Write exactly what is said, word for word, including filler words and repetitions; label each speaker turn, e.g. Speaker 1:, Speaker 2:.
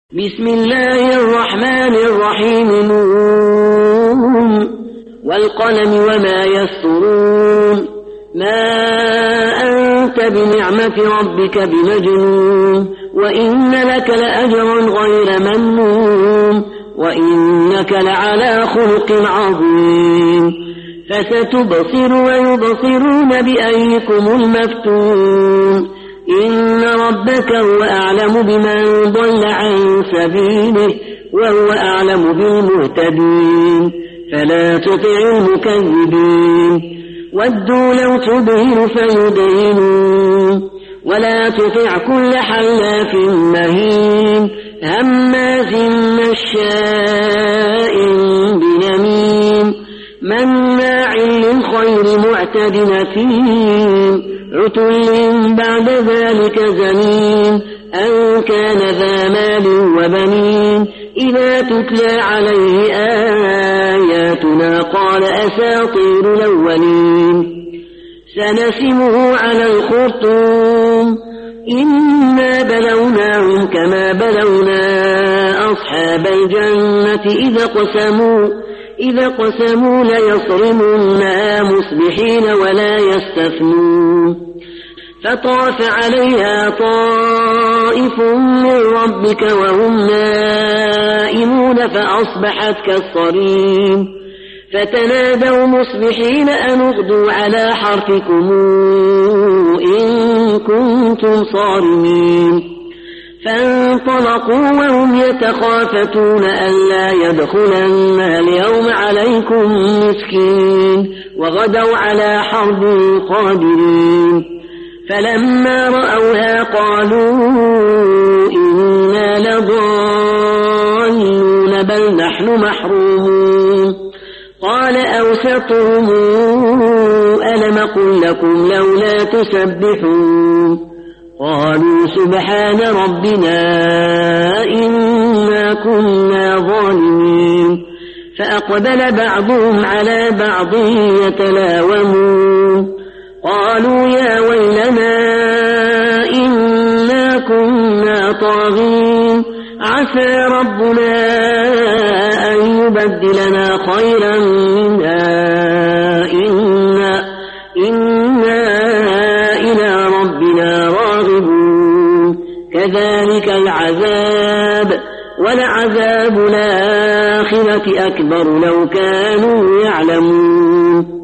Speaker 1: بسم الله الرحمن الرحيم نون والقلم وما يسطرون ما أنت بنعمة ربك بمجنون وإن لك لأجرا غير ممنون وإنك لعلى خلق عظيم فستبصر ويبصرون بأيكم المفتون إن ربك هو أعلم بمن ضل عن سبيله وهو أعلم بالمهتدين فلا تطع المكذبين ودوا لو تدهن فيدهنون ولا تطع كل حلاف مهين هماز مشاء بنميم مناع للخير معتد أثيم عتل بعد ذلك زنيم أن كان ذا مال وبنين إذا تتلى عليه آياتنا قال أساطير الأولين سنسمه على الخرطوم إنا بلوناهم كما بلونا أصحاب الجنة إذا قسموا إذا قسموا ليصرمنها مصبحين ولا يستثنون فطاف عليها طائف من ربك وهم نائمون فأصبحت كالصريم فتنادوا مصبحين أن اغدوا على حرثكم إن كنتم صارمين فانطلقوا وهم يتخافتون ألا يدخلنها اليوم عليكم مسكين وغدوا على حرب قادرين فلما رأوها قالوا إنا لضالون بل نحن محرومون قال أوسطهم ألم قل لكم لولا تسبحون قالوا سبحان ربنا إنا كنا ظالمين فأقبل بعضهم على بعض يتلاومون قالوا يا ويلنا إنا كنا طاغين عسى ربنا أن يبدلنا خيرا منها إنا, إنا إلى ربنا راغبون كذلك العذاب ولعذاب الآخرة أكبر لو كانوا يعلمون